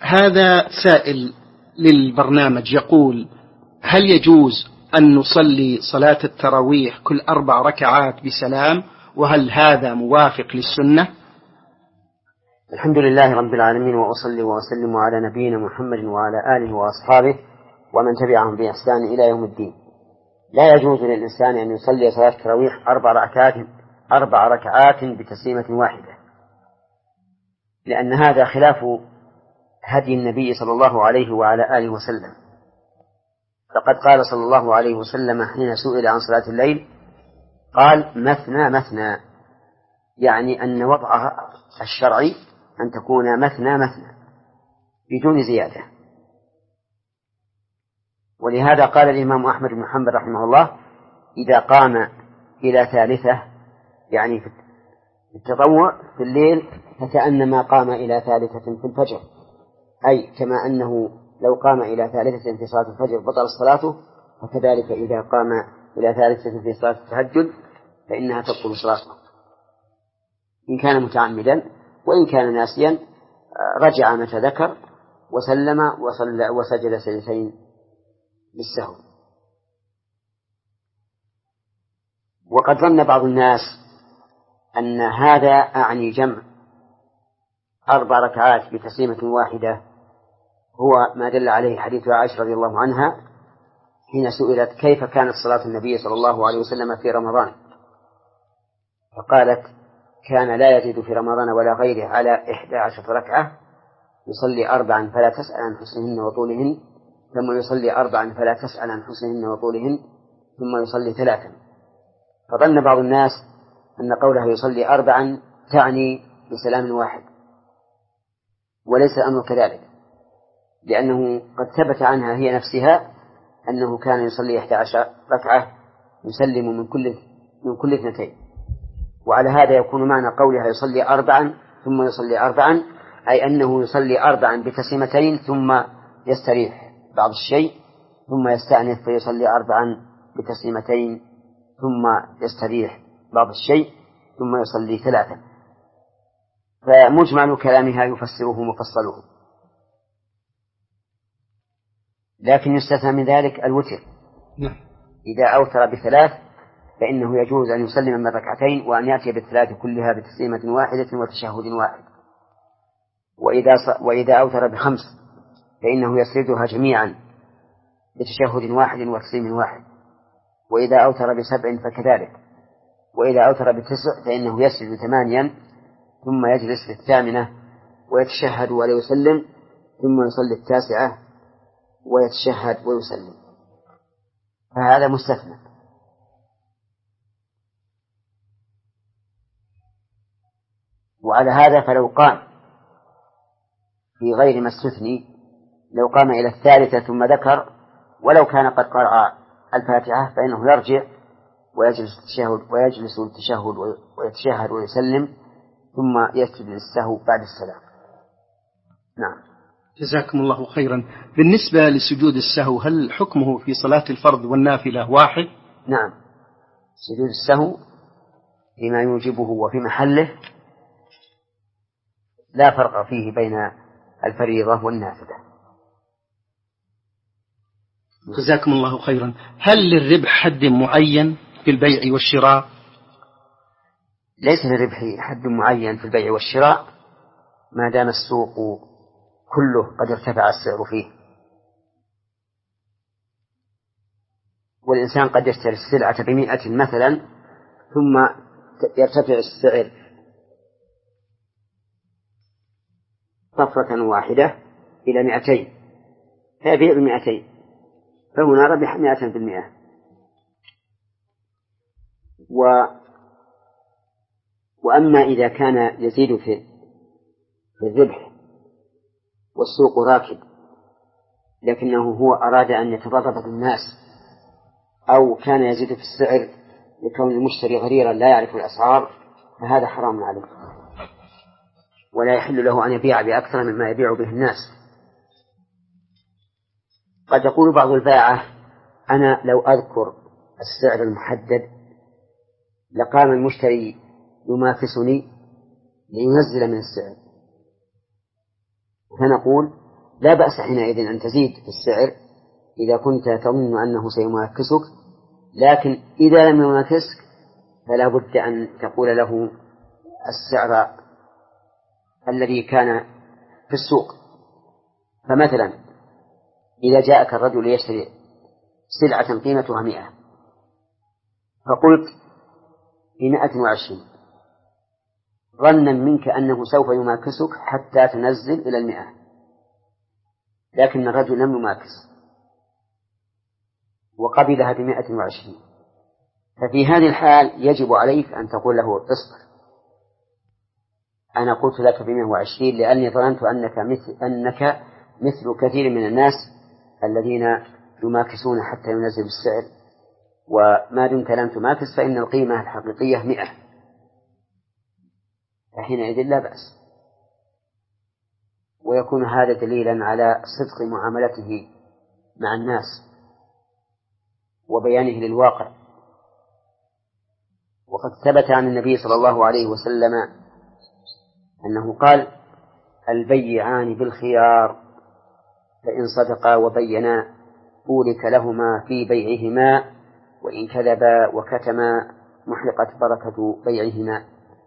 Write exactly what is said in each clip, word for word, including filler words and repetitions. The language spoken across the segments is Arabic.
هذا سائل للبرنامج يقول: هل يجوز أن نصلي صلاة التراويح كل أربع ركعات بسلام؟ وهل هذا موافق للسنة؟ الحمد لله رب العالمين، وأصلي وأسلم على نبينا محمد وعلى آله وأصحابه ومن تبعهم بإحسان إلى يوم الدين. لا يجوز للإنسان أن يصلي صلاة التراويح أربع ركعات أربع ركعات بتسليمة واحدة، لأن هذا خلاف هدي النبي صلى الله عليه وعلى آله وسلم. فقد قال صلى الله عليه وسلم حين سئل عن صلاة الليل قال: مثنى مثنى، يعني أن وضعها الشرعي أن تكون مثنى مثنى بدون زيادة. ولهذا قال الإمام أحمد بن حنبل رحمه الله: إذا قام إلى ثالثة، يعني في التطوع في الليل، فكأنما قام إلى ثالثة في الفجر، أي كما أنه لو قام إلى ثالثة في صلاة الفجر بطل صلاته، وكذلك إذا قام إلى ثالثة في صلاة التهجد فإنها تبطل صلاته إن كان متعمدا، وإن كان ناسيا رجع متى ذكر وسلم وصلى وسجد سجدتين للسهو. وقد ظن بعض الناس أن هذا أعني جمع أربع ركعات بتسليمة واحدة، هو ما دل عليه حديث عائشة رضي الله عنها حين سئلت كيف كانت صلاة النبي صلى الله عليه وسلم في رمضان، فقالت: كان لا يزيد في رمضان ولا غيره على إحدى عشرة ركعة، يصلي أربعا فلا تسأل عن حسنهن وطولهن، ثم يصلي أربعا فلا تسأل عن حسنهن وطولهن، ثم يصلي ثلاثا. فظن بعض الناس أن قولها يصلي أربعا تعني بسلام واحد، وليس الأمر كذلك، لأنه قد ثبت عنها هي نفسها أنه كان يصلي إحدى عشر ركعة يسلم من كل من كل اثنتين. وعلى هذا يكون معنى قولها يصلي أربعا ثم يصلي أربعا أي أنه يصلي أربعا بتسليمتين ثم يستريح بعض الشيء، ثم يستأنف فيصلي أربعا بتسليمتين ثم يستريح بعض الشيء، ثم يصلي ثلاثا. فمجمل كلامها يفسره مفصله، لكن يستثنى من ذلك الوتر. إذا أوتر بثلاث فإنه يجوز أن يسلم من ركعتين وأن يأتي بالثلاث كلها بتسليمة واحدة وتشهد واحد. وإذا, وإذا أوتر بخمس فإنه يسردها جميعا بتشهد واحد وتسليم واحد. وإذا أوتر بسبع فكذلك. وإذا أوتر بتسع فإنه يسرد ثمانيا ثم يجلس في الثامنة ويتشهد ولا يسلم، ثم يصلي التاسعة ويتشهد ويسلم، فهذا مستثنى. وعلى هذا فلو قام في غير ما استثني، لو قام إلى الثالثة ثم ذكر ولو كان قد قرأ الفاتحة فإنه يرجع ويجلس التشهد ويجلس التشهد ويتشهد ويسلم ثم يسجد للسهو بعد السلام. نعم. جزاكم الله خيرا. بالنسبة لسجود السهو، هل حكمه في صلاة الفرض والنافلة واحد؟ نعم، سجود السهو فيما يوجبه وفي محله لا فرق فيه بين الفريضة والنافلة. جزاكم الله خيرا. هل للربح حد معين في البيع والشراء؟ ليس للربح حد معين في البيع والشراء ما دام السوق كله قد ارتفع السعر فيه. والإنسان قد يشتري السلعة بمئة مثلا ثم يرتفع السعر طفرة واحدة إلى مئتين فيبيع بمئتين، فهنا ربح مئة بالمئة. و وأما إذا كان يزيد في الربح والسوق راكد لكنه هو أراد أن يتضرر بالناس، أو كان يزيد في السعر لكون المشتري غريرا لا يعرف الأسعار، فهذا حرام عليه ولا يحل له أن يبيع بأكثر مما يبيع به الناس. قد يقول بعض البائعة: أنا لو أذكر السعر المحدد لقام المشتري يمافسني لينزل من السعر، فنقول لا بأس حينئذ أن تزيد في السعر إذا كنت تظن أنه سيماكسك، لكن إذا لم يماكسك فلا بد أن تقول له السعر الذي كان في السوق. فمثلا إذا جاءك الرجل يشتري سلعة قيمتها مئة فقلت بمئة وعشرين ظنا منك أنه سوف يماكسك حتى تنزل إلى المئة، لكن الرجل لم يماكس وقبلها بمئة وعشرين، ففي هذه الحال يجب عليك أن تقول له اصبر، أنا قلت لك بمئة وعشرين لأني ظننت أنك مثل, أنك مثل كثير من الناس الذين يماكسون حتى ينزل السعر، وما دمت لم تماكس فإن القيمة الحقيقية مئة، فحينئذ لا بأس، ويكون هذا دليلا على صدق معاملته مع الناس وبيانه للواقع. وقد ثبت عن النبي صلى الله عليه وسلم أنه قال البيعان بالخيار فإن صدقا وبينا بورك لهما في بيعهما وإن كذبا وكتما محرقت بركة بيعهما.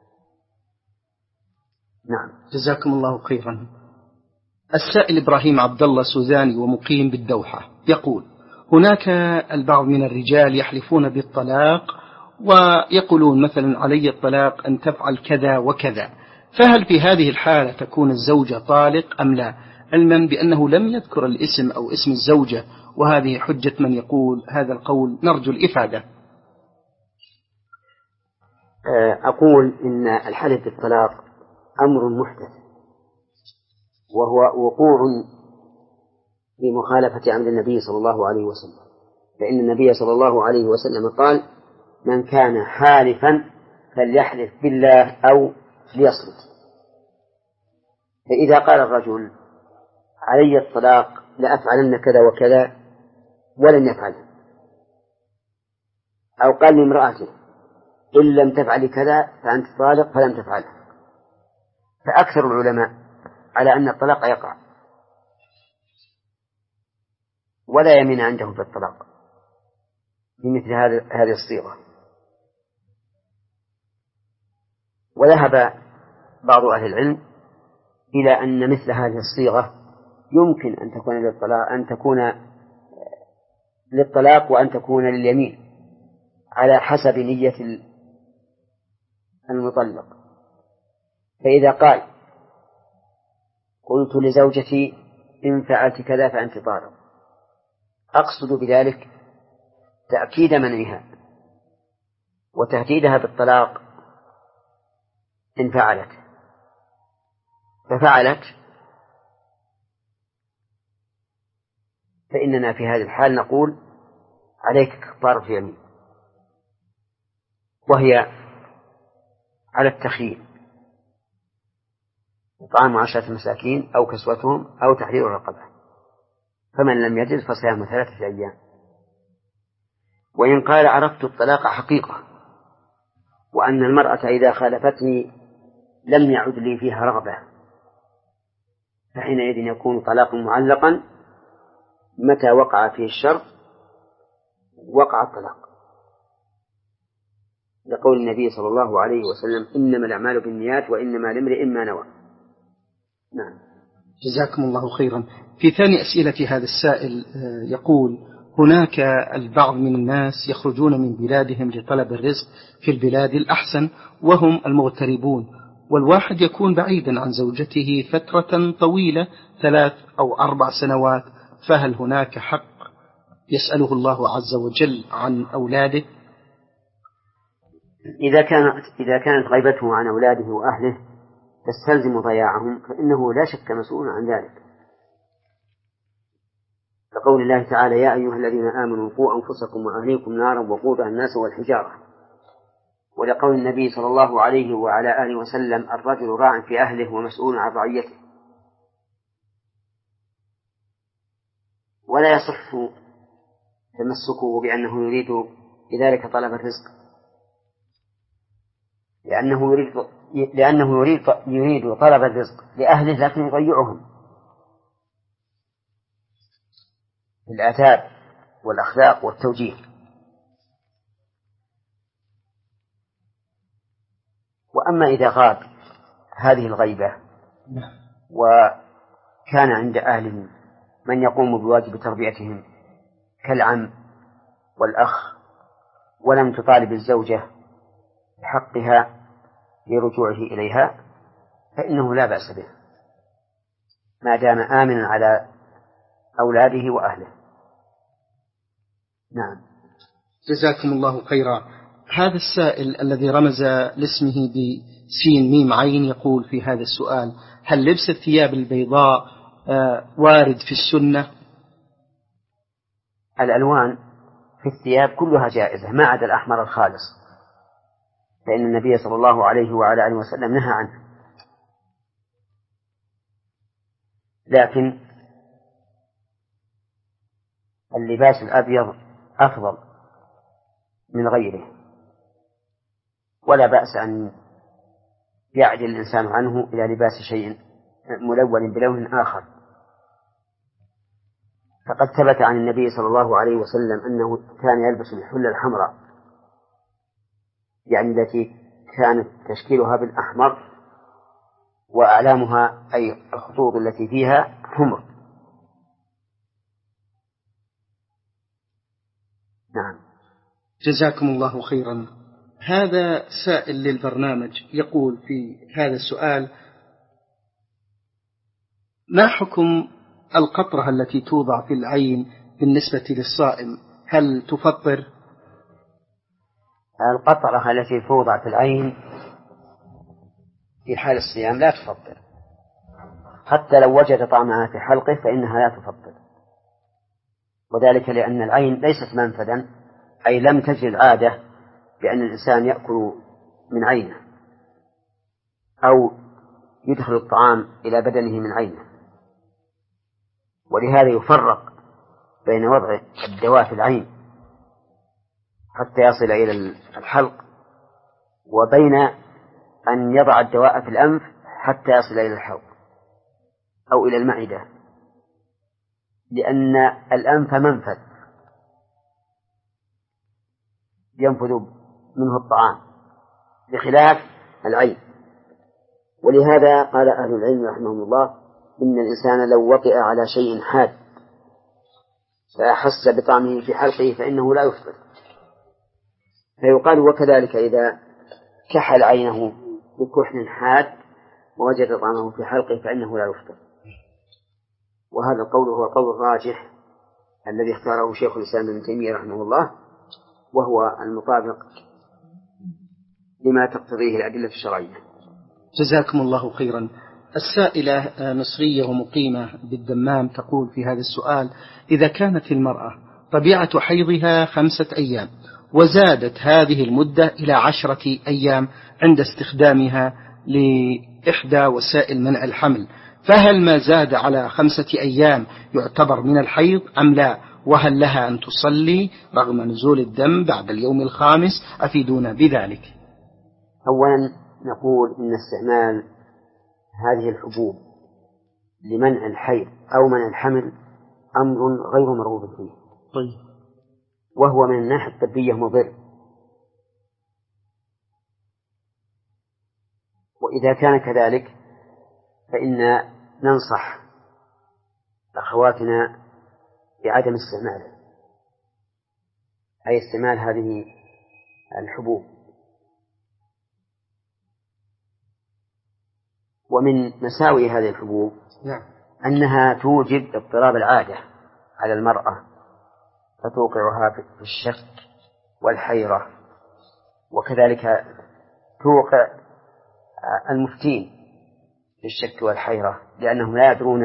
نعم. جزاكم الله خيرا. السائل إبراهيم عبد الله سوزاني ومقيم بالدوحة يقول هناك البعض من الرجال يحلفون بالطلاق ويقولون مثلا علي الطلاق أن تفعل كذا وكذا، فهل في هذه الحالة تكون الزوجة طالق أم لا، علما بأنه لم يذكر الاسم أو اسم الزوجة، وهذه حجة من يقول هذا القول، نرجو الإفادة. أقول إن الحلف بالطلاق أمر محدث، وهو وقوع في مخالفة أمر النبي صلى الله عليه وسلم، فإن النبي صلى الله عليه وسلم قال من كان حالفا فليحلف بالله أو ليصمت. فإذا قال الرجل علي الطلاق لأفعلن كذا وكذا ولن يفعل، أو قال لامرأته إن لم تفعلي كذا فأنت طالق فلم تفعله، فأكثر العلماء على أن الطلاق يقع ولا يمين عنده في الطلاق بمثل هذه الصيغة. وذهب بعض أهل العلم إلى أن مثل هذه الصيغة يمكن أن تكون للطلاق أن تكون للطلاق وأن تكون لليمين على حسب نية المطلق. فإذا قال قلت لزوجتي إن فعلت كذا فأنت طالق، أقصد بذلك تأكيد منعها وتهديدها بالطلاق إن فعلت، ففعلت فإننا في هذه الحال نقول عليك كفارة يمين، وهي على التخيير إطعام عشرة مساكين أو كسوتهم أو تحرير رقبة، فمن لم يجد فصيام ثلاثة أيام. وإن قال عرفت الطلاق حقيقة وأن المرأة إذا خالفتني لم يعد لي فيها رغبة، فحينئذ يكون طلاق معلقا، متى وقع فيه الشرط وقع الطلاق، لقول النبي صلى الله عليه وسلم إنما الأعمال بالنيات وإنما لامرئ ما نوى. نعم. جزاكم الله خيرا. في ثاني أسئلة هذا السائل يقول هناك البعض من الناس يخرجون من بلادهم لطلب الرزق في البلاد الأحسن وهم المغتربون، والواحد يكون بعيدا عن زوجته فترة طويلة ثلاث أو أربع سنوات، فهل هناك حق يسأله الله عز وجل عن أولاده؟ إذا كانت إذا كانت غيبته عن أولاده وأهله تستلزم ضياعهم فإنه لا شك مسؤول عن ذلك، لقول الله تعالى يا أيها الذين آمنوا قوا أنفسكم وأهليكم نارا وقودها الناس والحجارة، ولقول النبي صلى الله عليه وعلى آله وسلم الرجل راع في أهله ومسؤول عن رعيته. ولا يصح تمسكه بأنه يريد بذلك طلب الرزق، لأنه يريد لأنه يريد يريد طلب الرزق لأهله لكن يضيعهم، في الآداب والأخلاق والتوجيه. وأما إذا غاب هذه الغيبة وكان عند أهله من يقوم بواجب تربيتهم كالعم والأخ ولم تطالب الزوجة بحقها لرجوعه إليها فإنه لا بأس به ما دام آمنا على أولاده وأهله. نعم. جزاكم الله خيرا. هذا السائل الذي رمز لاسمه بسين ميم عين يقول في هذا السؤال: هل لبس الثياب البيضاء وارد في السنة؟ الألوان في الثياب كلها جائزة ما عدا الأحمر الخالص، فإن النبي صلى الله عليه وعلى آله وسلم نهى عنه. لكن اللباس الأبيض أفضل من غيره، ولا بأس أن يعدل الإنسان عنه إلى لباس شيء ملون بلون آخر. فقد ثبت عن النبي صلى الله عليه وسلم أنه كان يلبس الحلة الحمراء، يعني التي كانت تشكيلها بالأحمر وأعلامها أي الخطوط التي فيها حمر. نعم. جزاكم الله خيرا. هذا سائل للبرنامج يقول في هذا السؤال: ما حكم القطرة التي توضع في العين بالنسبة للصائم؟ هل تفطر؟ القطرة التي توضع في العين في حال الصيام لا تفطر، حتى لو وجد طعمها في حلقه فإنها لا تفطر، وذلك لأن العين ليست منفذا، أي لم تجد العادة بأن الإنسان يأكل من عينه أو يدخل الطعام إلى بدنه من عينه، ولهذا يفرق بين وضع الدواء في العين حتى يصل إلى الحلق وبين أن يضع الدواء في الأنف حتى يصل إلى الحلق أو إلى المعدة، لأن الأنف منفذ ينفذ منه الطعام بخلاف العين. ولهذا قال أهل العلم رحمهم الله: إن الإنسان لو وطئ على شيء حاد فأحس بطعمه في حلقه فإنه لا يفطر. فيقال وكذلك إذا كحل عينه بكحل حاد ووجد طعمه في حلقه فإنه لا يفطر. وهذا القول هو القول الراجح الذي اختاره شيخ الإسلام ابن تيمية رحمه الله، وهو المطابق لما تقتضيه الأدلة الشرعية. جزاكم الله خيرا. السائلة مصرية ومقيمة بالدمام تقول في هذا السؤال: إذا كانت المرأة طبيعة حيضها خمسة أيام وزادت هذه المدة إلى عشرة أيام عند استخدامها لإحدى وسائل منع الحمل، فهل ما زاد على خمسة أيام يعتبر من الحيض أم لا؟ وهل لها أن تصلي رغم نزول الدم بعد اليوم الخامس؟ أفيدونا بذلك. أولا نقول إن استعمال هذه الحبوب لمنع الحيض أو منع الحمل أمر غير مرغوب فيه. طيب. وهو من الناحية الطبية مضر، وإذا كان كذلك فإن ننصح أخواتنا بعدم استعماله، أي استعمال هذه الحبوب. ومن مساوئ هذه الحبوب نعم. أنها توجب اضطراب العادة على المرأة، فتوقعها في الشك والحيرة، وكذلك توقع المفتين في الشك والحيرة، لأنهم لا يدرون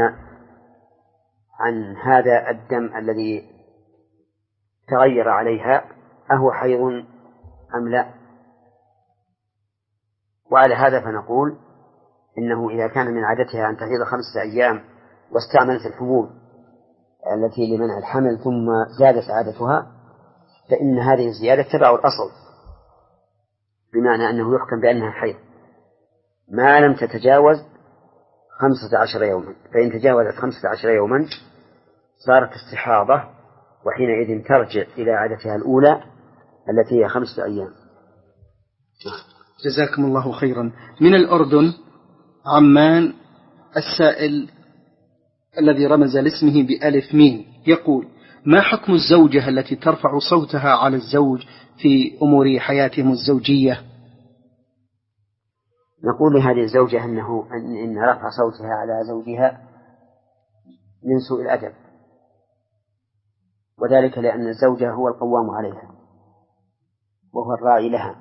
عن هذا الدم الذي تغير عليها أهو حيض أم لا. وعلى هذا فنقول إنه إذا كان من عادتها أن تحيض خمسة أيام واستعملت الحبوب التي لمنع الحمل ثم زادت عادتها فإن هذه الزيادة تبع الأصل، بمعنى أنه يحكم بأنها حيض ما لم تتجاوز خمسة عشر يوما، فإن تجاوزت خمسة عشر يوما صارت استحاضة، وحينئذ ترجع إلى عادتها الأولى التي هي خمسة أيام. جزاكم الله خيرا. من الأردن عمان السائل الذي رمز لاسمه بألف ميم يقول: ما حكم الزوجة التي ترفع صوتها على الزوج في أمور حياتهم الزوجية؟ نقول لهذه الزوجة أنه أن إن رفع صوتها على زوجها من سوء الأدب، وذلك لأن الزوجة هو القوام عليها وهو الراعي لها،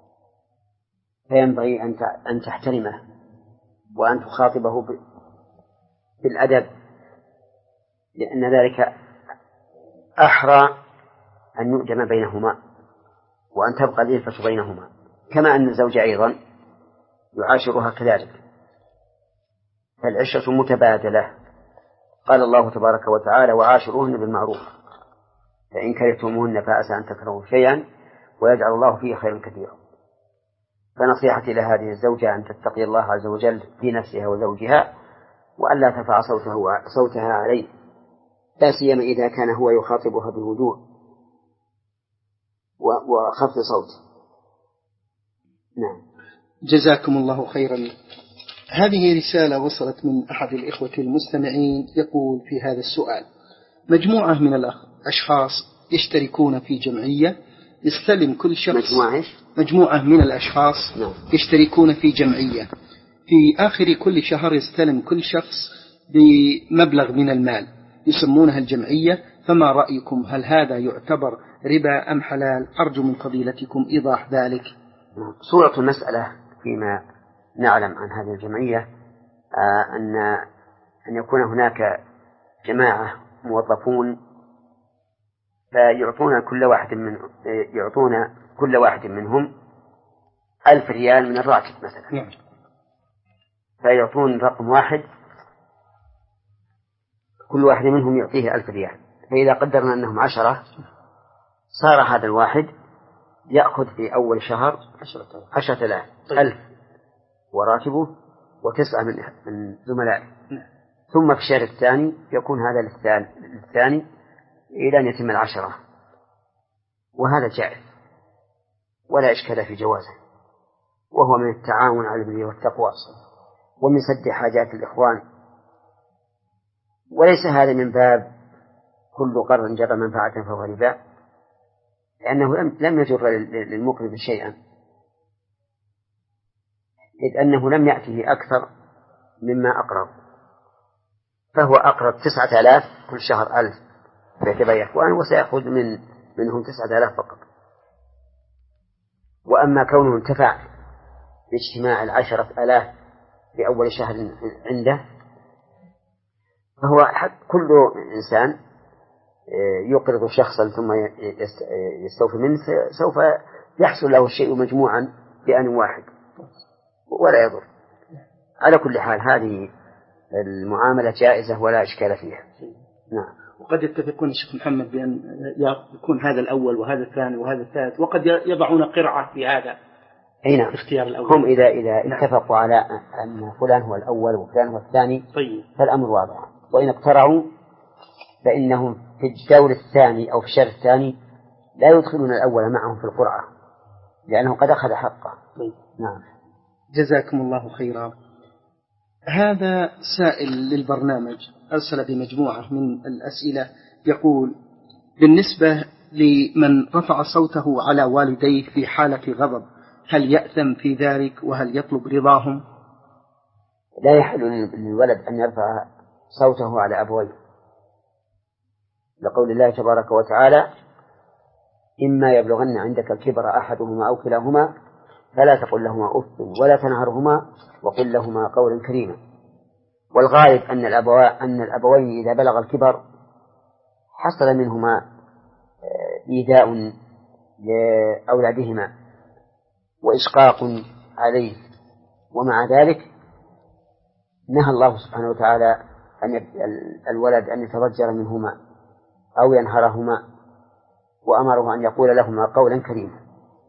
فينبغي أن تحترمه وأن تخاطبه بالأدب، لأن ذلك أحرى أن يؤجم بينهما وأن تبقى الإلفة بينهما، كما أن الزوج أيضا يعاشرها كذلك، فالعشرة متبادلة. قال الله تبارك وتعالى: وعاشروهن بالمعروف فإن كرهتموهن فعسى أن تكرهوا شيئا ويجعل الله فيه خيرا كثيرا. فنصيحتي لهذه الزوجة أن تتقي الله عز وجل في نفسها وزوجها، وأن لا ترفع صوته صوتها عليه، لا سيما إذا كان هو يخاطبها بهدوء وخفض صوت. نعم. جزاكم الله خيرا. هذه رسالة وصلت من أحد الإخوة المستمعين يقول في هذا السؤال: مجموعة من الأشخاص يشتركون في جمعية يستلم كل شخص مجموعة, مجموعة من الأشخاص نعم. يشتركون في جمعية، في آخر كل شهر يستلم كل شخص بمبلغ من المال يسمونها الجمعية، فما رأيكم؟ هل هذا يعتبر ربا أم حلال؟ أرجو من فضيلتكم إيضاح ذلك. صورة المسألة فيما نعلم عن هذه الجمعية أن أن يكون هناك جماعة موظفون فيعطون كل واحد من يعطون كل واحد منهم ألف ريال من الراتب مثلا، فيعطون رقم واحد كل واحد منهم يعطيه ألف ريال، فإذا قدرنا أنهم عشرة صار هذا الواحد يأخذ في أول شهر عشرة آلاف ألف وراتبه وتسعة من زملائه، ثم في الشهر الثاني يكون هذا للثاني إلى أن يتم العشرة، وهذا جائز ولا إشكال في جوازه، وهو من التعاون على البر والتقوى ومن سد حاجات الإخوان، وليس هذا من باب كل قرض جر منفعة فهو ربا، لأنه لم يجر للمقرض شيئا، إذ أنه لم يأته أكثر مما أقرض، فهو أقرض تسعة آلاف كل شهر ألف فيتبع إخوان وسيأخذ من منهم تسعة آلاف فقط. وأما كونه انتفع باجتماع العشرة آلاف في أول شهر عنده، فهو كل إنسان يقرض شخصا ثم يستوفي منه سوف يحصل له الشيء مجموعا بآن واحد ولا يضر. على كل حال هذه المعاملة جائزة ولا إشكال فيها. نعم. وقد يتفقون الشيخ محمد بأن يكون هذا الأول وهذا الثاني وهذا الثالث، وقد يضعون قرعة في هذا. أي نعم. اختيار الأول. هم إذا إذا نعم. اتفقوا على أن فلان هو الأول وفلان هو الثاني، طيب. فالأمر واضح. وإن اقترعوا فإنهم في الدور الثاني أو في الشهر الثاني لا يدخلون الأول معهم في القرعة لأنه قد أخذ حقه. طيب. نعم. جزاكم الله خيرا. هذا سائل للبرنامج أرسل بمجموعة من الأسئلة يقول: بالنسبة لمن رفع صوته على والديه في حالة غضب هل يأثم في ذلك وهل يطلب رضاهم؟ لا يحل للولد أن يرفع صوته على أبويه، لقول الله تبارك وتعالى: إما يبلغن عندك الكبر أحدهما أو كلاهما فلا تقل لهما أف ولا تنهرهما وقل لهما قولا كريما. والغالب أن الأبواء أن الأبوين إذا بلغ الكبر حصل منهما إيذاء لأولادهما وإشقاق عليه، ومع ذلك نهى الله سبحانه وتعالى أن الولد أن يتضجر منهما أو ينهرهما، وأمره أن يقول لهما قولا كريما.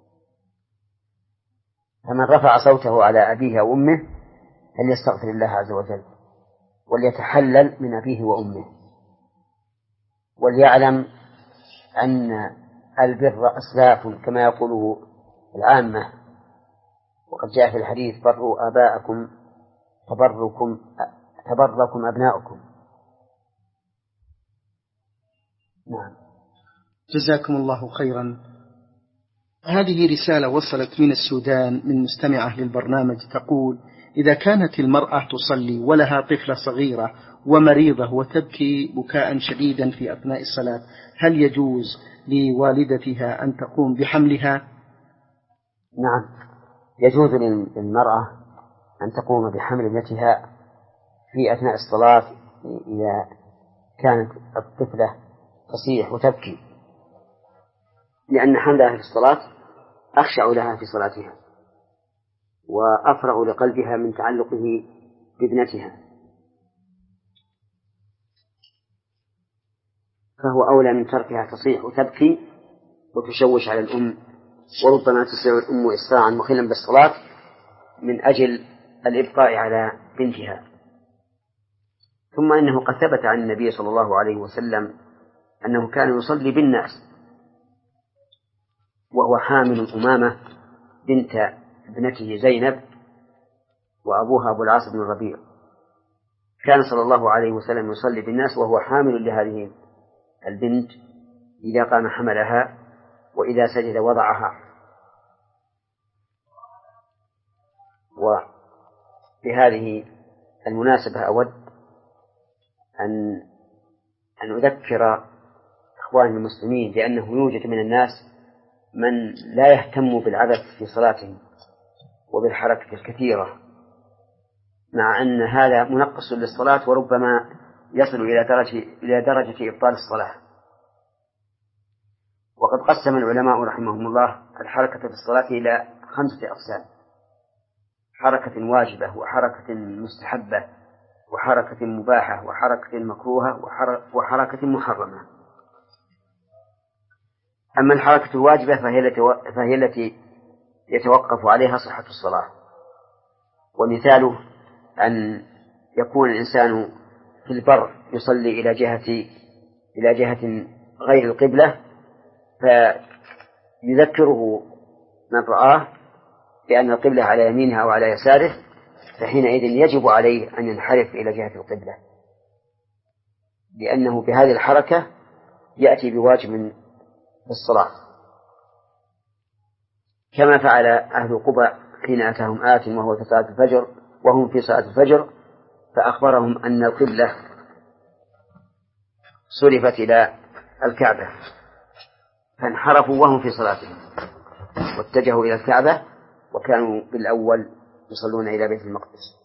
فمن رفع صوته على أبيه أو أمه فليستغفر الله عز وجل وليتحلل من أبيه وأمه، وليعلم أن البر أسلاف كما يقوله العامة، وقد جاء في الحديث: بروا آباءكم تبركم تبركم أبناؤكم. نعم. جزاكم الله خيرا. هذه رسالة وصلت من السودان من مستمعة للبرنامج تقول: إذا كانت المرأة تصلي ولها طفلة صغيرة ومريضة وتبكي بكاء شديدا في أثناء الصلاة، هل يجوز لوالدتها أن تقوم بحملها؟ نعم، يجوز للمرأة أن تقوم بحمل ابنتها في أثناء الصلاة إذا كانت الطفلة تصيح وتبكي، لأن حملها في الصلاة أخشع لها في صلاتها وأفرغ لقلبها من تعلقه بابنتها، فهو أولى من تركها تصيح وتبكي وتشوش على الأم، وربما تسرع الأم إسراعا مخلا بالصلاة من أجل الإبقاء على بنتها. ثم إنه قد ثبت عن النبي صلى الله عليه وسلم أنه كان يصلي بالناس وهو حامل أمامة بنت ابنته زينب وأبوها أبو العاص بن الربيع. كان صلى الله عليه وسلم يصلي بالناس وهو حامل لهذه البنت، إذا قام حملها وإذا سجد وضعها. وبهذه المناسبة أود أن أن أذكر إخواني المسلمين، لأنه يوجد من الناس من لا يهتم بالعبث في صلاتهم وبالحركة الكثيرة، مع أن هذا منقص للصلاة وربما يصل إلى درجة إلى درجة إبطال الصلاة. وقد قسم العلماء رحمهم الله الحركة في الصلاة إلى خمسة أقسام: حركة واجبة، وحركة مستحبة، وحركة مباحة، وحركة مكروهة، وحركة محرمة. أما الحركة الواجبة فهي التي يتوقف عليها صحة الصلاة، ومثاله أن يكون الإنسان في البر يصلي إلى جهة إلى جهة غير القبلة، فيذكره من رآه بأن القبلة على يمينها أو على يساره، فحينئذ يجب عليه أن ينحرف إلى جهة القبلة، لأنه بهذه الحركة يأتي بواجب في الصلاة، كما فعل أهل قباء حين أتاهم آت وهو في صلاة الفجر وهم في صلاة الفجر، فأخبرهم أن القبلة صرفت إلى الكعبة، فانحرفوا وهم في صلاتهم واتجهوا إلى الكعبة، وكانوا بالأول يصلون إلى بيت المقدس.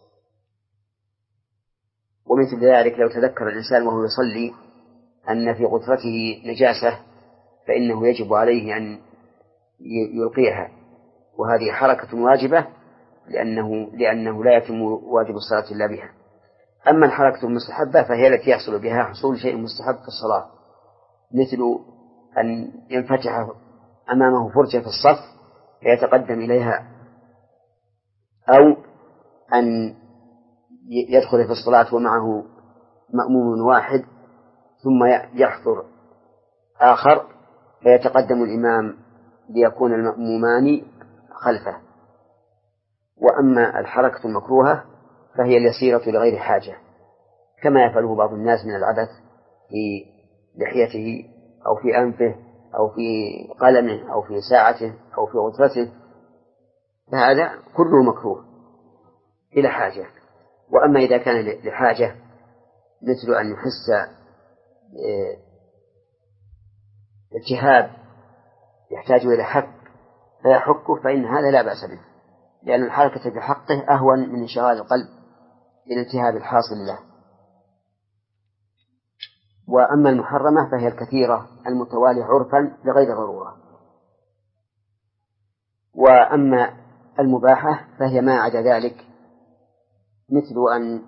ومثل ذلك لو تذكر الإنسان وهو يصلي أن في غترته نجاسة، فإنه يجب عليه أن يلقيها، وهذه حركة واجبة لأنه, لأنه لا يتم واجب الصلاة إلا بها. أما الحركة المستحبة فهي التي يحصل بها حصول شيء مستحب في الصلاة، مثل أن ينفتح أمامه فرجة في الصف فيتقدم إليها، أو أن يدخل في الصلاة ومعه مأموم واحد ثم يحضر آخر فيتقدم الإمام ليكون المأمومان خلفه. وأما الحركة المكروهة فهي اليسيرة لغير حاجة، كما يفعله بعض الناس من العبث في لحيته أو في أنفه أو في قلمه أو في ساعته أو في غترته، فهذا كله مكروه إلى حاجة. وأما إذا كان لحاجة مثل أن يحس التهاب يحتاج إلى حك فيحكه، فإن هذا لا بأس به، لأن الحركة بحقه أهون من انشغال القلب بالالتهاب الحاصل له. وأما المحرمة فهي الكثيرة المتوالية عرفا لغير ضرورة. وأما المباحة فهي ما عدا ذلك، مثل أن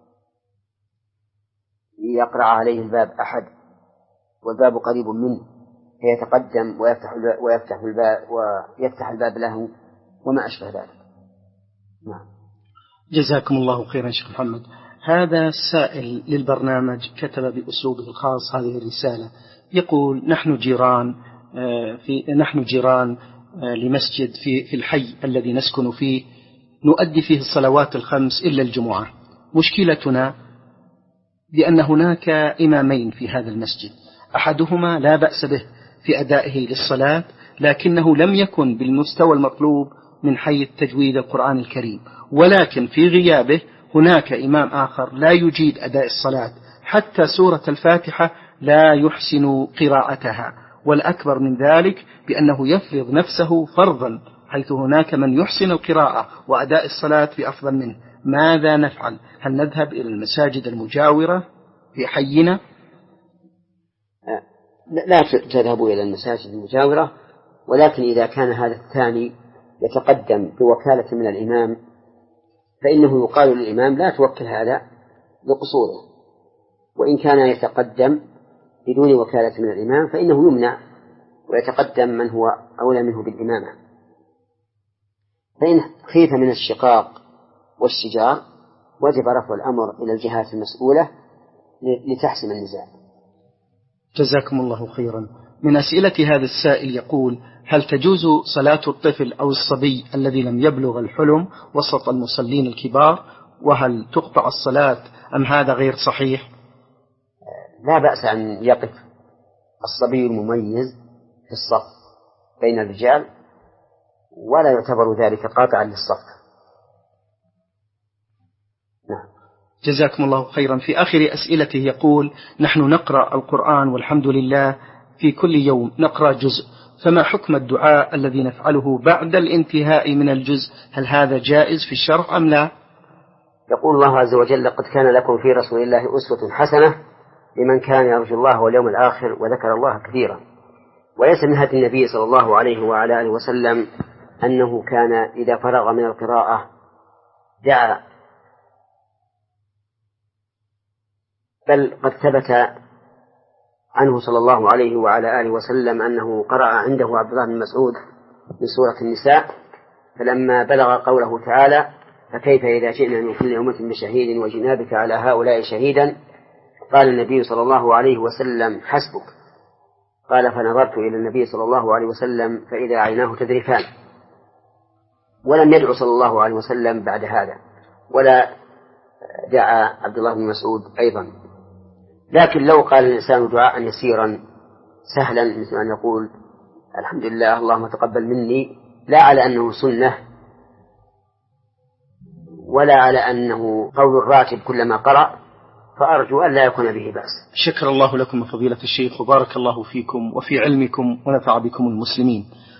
يقرع عليه الباب أحد والباب قريب منه فيتقدم ويفتح ويفتح الباب ويفتح الباب له وما أشبه ذلك. نعم. جزاكم الله خيرا شيخ محمد. هذا السائل للبرنامج كتب بأسلوبه الخاص هذه الرسالة، يقول: نحن جيران في نحن جيران لمسجد في في الحي الذي نسكن فيه، نؤدي فيه الصلوات الخمس إلا الجمعة. مشكلتنا بأن هناك إمامين في هذا المسجد، أحدهما لا بأس به في أدائه للصلاة، لكنه لم يكن بالمستوى المطلوب من حيث تجويد القرآن الكريم، ولكن في غيابه هناك إمام آخر لا يجيد أداء الصلاة، حتى سورة الفاتحة لا يحسن قراءتها، والأكبر من ذلك بأنه يفرض نفسه فرضا، حيث هناك من يحسن القراءة وأداء الصلاة بأفضل منه. ماذا نفعل؟ هل نذهب إلى المساجد المجاورة في حينا؟ لا تذهبوا إلى المساجد المجاورة، ولكن إذا كان هذا الثاني يتقدم بوكالة من الإمام فإنه يقال للإمام: لا توكل هذا لقصوره. وإن كان يتقدم بدون وكالة من الإمام فإنه يمنع ويتقدم من هو أولى منه بالإمامة. فإن خيف من الشقاق والشجار وجب رفع الأمر إلى الجهات المسؤولة لتحسم النزاع. جزاكم الله خيرا. من أسئلة هذا السائل يقول: هل تجوز صلاة الطفل أو الصبي الذي لم يبلغ الحلم وسط المصلين الكبار، وهل تقطع الصلاة أم هذا غير صحيح؟ لا بأس أن يقف الصبي المميز في الصف بين الرجال، ولا يعتبر ذلك قاطعا للصف. نعم. جزاكم الله خيرا. في آخر أسئلته يقول: نحن نقرأ القرآن والحمد لله في كل يوم نقرأ جزء، فما حكم الدعاء الذي نفعله بعد الانتهاء من الجزء؟ هل هذا جائز في الشرع أم لا؟ يقول الله عز وجل: قد كان لكم في رسول الله أسوة حسنة لمن كان يرجو الله واليوم الآخر وذكر الله كثيرا. وليس من هدي النبي صلى الله عليه وعلى آله وسلم أنه كان إذا فرغ من القراءة دعا، بل قد ثبت عنه صلى الله عليه وعلى آله وسلم أنه قرأ عنده عبد الله بن مسعود من سورة النساء، فلما بلغ قوله تعالى: فكيف إذا جئنا من كل أمة بشهيد وجئنا بك على هؤلاء شهيدا، قال النبي صلى الله عليه وسلم: حسبك. قال: فنظرت إلى النبي صلى الله عليه وسلم فإذا عيناه تذرفان. ولم يدعو صلى الله عليه وسلم بعد هذا، ولا دعا عبد الله بن مسعود أيضا. لكن لو قال الإنسان دعاء يسيرا سهلا مثل أن يقول: الحمد لله اللهم تقبل مني، لا على أنه سنة ولا على أنه قول الراتب كلما قرأ، فأرجو أن لا يكون به بأس. شكر الله لكم فضيلة الشيخ، وبارك الله فيكم وفي علمكم ونفع بكم المسلمين.